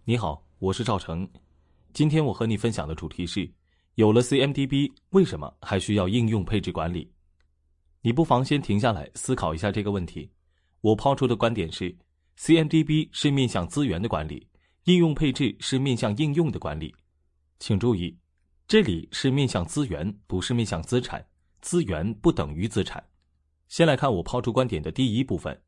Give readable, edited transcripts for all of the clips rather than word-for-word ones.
你好，我是赵成。今天我和你分享的主题是，有了 CMDB， 为什么还需要应用配置管理？你不妨先停下来思考一下这个问题。我抛出的观点是， CMDB 是面向资源的管理，应用配置是面向应用的管理。请注意，这里是面向资源，不是面向资产，资源不等于资产。先来看我抛出观点的第一部分，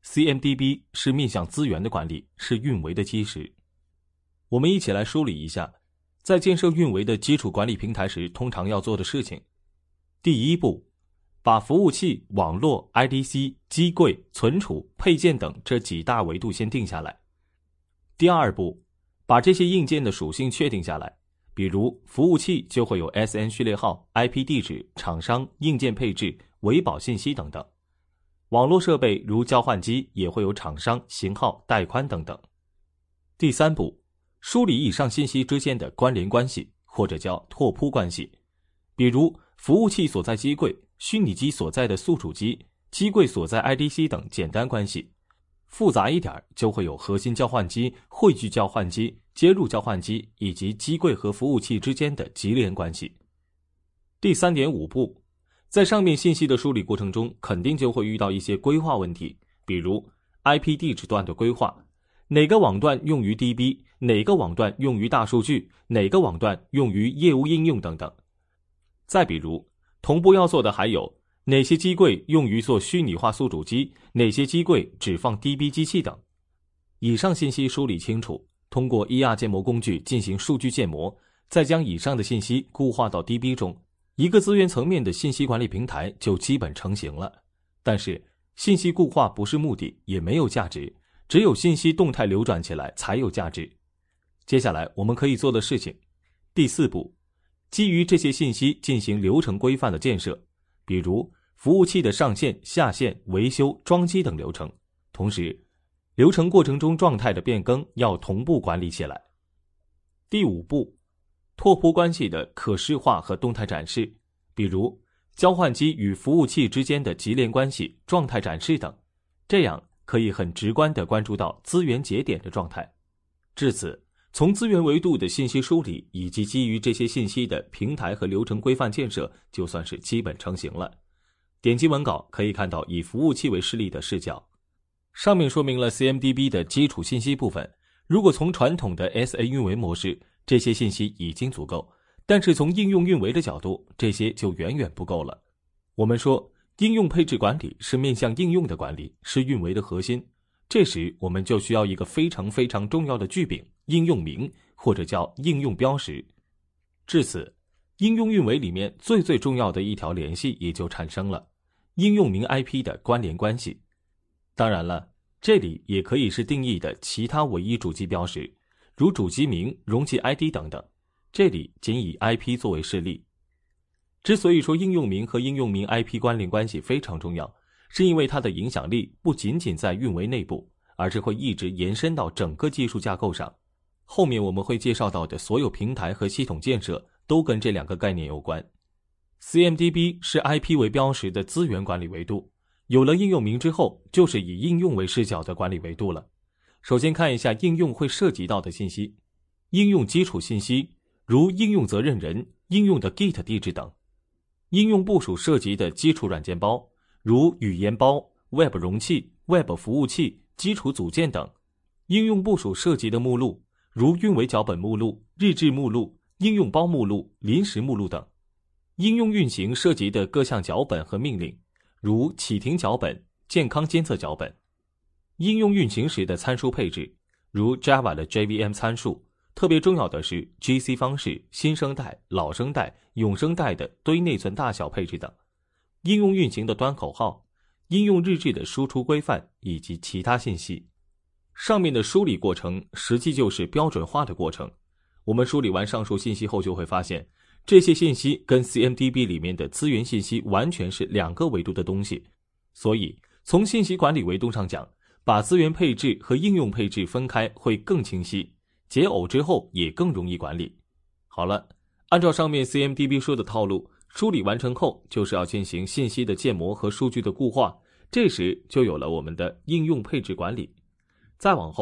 CMDB 是面向资源的管理，是运维的基石。我们一起来梳理一下，在建设运维的基础管理平台时，通常要做的事情。第一步，把服务器、网络、IDC、机柜、存储、配件等这几大维度先定下来。第二步，把这些硬件的属性确定下来，比如服务器就会有 SN 序列号、IP 地址、厂商、硬件配置、维保信息等等。网络设备如交换机也会有厂商、型号、带宽等等。第三步，梳理以上信息之间的关联关系，或者叫拓扑关系，比如服务器所在机柜、虚拟机所在的宿主机、机柜所在 IDC 等简单关系。复杂一点就会有核心交换机、汇聚交换机、接入交换机以及机柜和服务器之间的级联关系。第 3.5 步，在上面信息的梳理过程中，肯定就会遇到一些规划问题，比如 IP 地址段的规划，哪个网段用于 DB， 哪个网段用于大数据，哪个网段用于业务应用等等。再比如，同步要做的还有哪些机柜用于做虚拟化宿主机，哪些机柜只放 DB 机器等。以上信息梳理清楚，通过 ER 建模工具进行数据建模，再将以上的信息固化到 DB 中，一个资源层面的信息管理平台就基本成型了。但是信息固化不是目的，也没有价值，只有信息动态流转起来才有价值。接下来我们可以做的事情，第4步，基于这些信息进行流程规范的建设，比如服务器的上线、下线、维修、装机等流程。同时，流程过程中状态的变更要同步管理起来。第5步，拓扑关系的可视化和动态展示，比如交换机与服务器之间的级联关系、状态展示等，这样可以很直观地关注到资源节点的状态。至此，从资源维度的信息梳理以及基于这些信息的平台和流程规范建设就算是基本成型了。点击文稿可以看到以服务器为示例的视角。上面说明了 CMDB 的基础信息部分，如果从传统的 SA 运维模式，这些信息已经足够，但是从应用运维的角度，这些就远远不够了。我们说，应用配置管理是面向应用的管理，是运维的核心。这时我们就需要一个非常非常重要的巨饼，应用名，或者叫应用标识。至此，应用运维里面最重要的一条联系也就产生了，应用名 IP 的关联关系。当然了，这里也可以是定义的其他唯一主机标识，如主机名、容器 ID 等等，这里仅以 IP 作为示例。之所以说应用名和应用名 IP 关联关系非常重要，是因为它的影响力不仅仅在运维内部，而是会一直延伸到整个技术架构上。后面我们会介绍到的所有平台和系统建设都跟这两个概念有关。CMDB 是 IP 为标识的资源管理维度，有了应用名之后，就是以应用为视角的管理维度了。首先看一下应用会涉及到的信息，应用基础信息，如应用责任人、应用的 Git 地址等；应用部署涉及的基础软件包，如语言包、Web 容器、Web 服务器、基础组件等；应用部署涉及的目录，如运维脚本目录、日志目录、应用包目录、临时目录等；应用运行涉及的各项脚本和命令，如启停脚本、健康监测脚本；应用运行时的参数配置，如 Java 的 JVM 参数，特别重要的是 GC 方式、新生代、老生代、永生代的堆内存大小配置等；应用运行的端口号，应用日志的输出规范以及其他信息。上面的梳理过程实际就是标准化的过程。我们梳理完上述信息后，就会发现这些信息跟 CMDB 里面的资源信息完全是两个维度的东西。所以从信息管理维度上讲，把资源配置和应用配置分开会更清晰，解耦之后也更容易管理。好了，按照上面 CMDB 说的套路，梳理完成后就是要进行信息的建模和数据的固化，这时就有了我们的应用配置管理。再往后，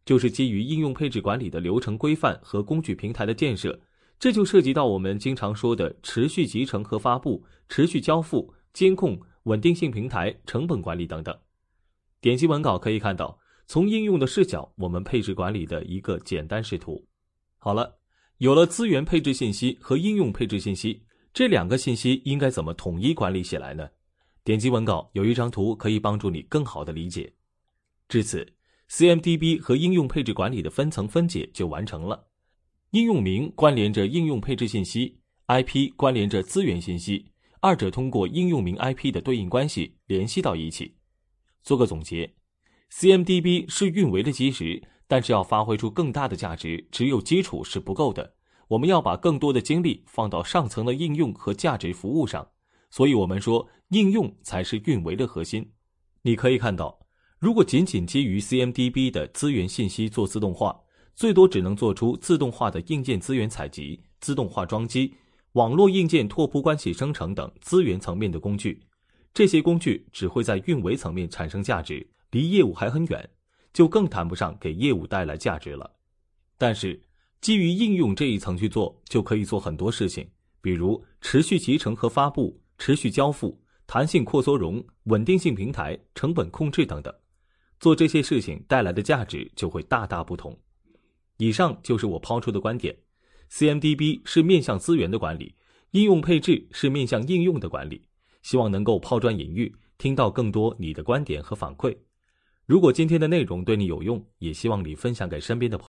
就是基于应用配置管理的流程规范和工具平台的建设，这就涉及到我们经常说的持续集成和发布、持续交付、监控、稳定性平台、成本管理等等。点击文稿可以看到，从应用的视角，我们配置管理的一个简单视图。好了，有了资源配置信息和应用配置信息，这两个信息应该怎么统一管理起来呢？点击文稿有一张图可以帮助你更好的理解。至此， CMDB 和应用配置管理的分层分解就完成了。应用名关联着应用配置信息， IP 关联着资源信息，二者通过应用名 IP 的对应关系联系到一起。做个总结， CMDB 是运维的基石，但是要发挥出更大的价值，只有基础是不够的，我们要把更多的精力放到上层的应用和价值服务上，所以我们说应用才是运维的核心。你可以看到，如果仅仅基于 CMDB 的资源信息做自动化，最多只能做出自动化的硬件资源采集、自动化装机、网络硬件拓扑关系生成等资源层面的工具，这些工具只会在运维层面产生价值，离业务还很远，就更谈不上给业务带来价值了。但是基于应用这一层去做，就可以做很多事情，比如持续集成和发布、持续交付、弹性扩缩容、稳定性平台、成本控制等等。做这些事情带来的价值就会大大不同。以上就是我抛出的观点， CMDB 是面向资源的管理，应用配置是面向应用的管理。希望能够抛砖引玉，听到更多你的观点和反馈。如果今天的内容对你有用，也希望你分享给身边的朋友。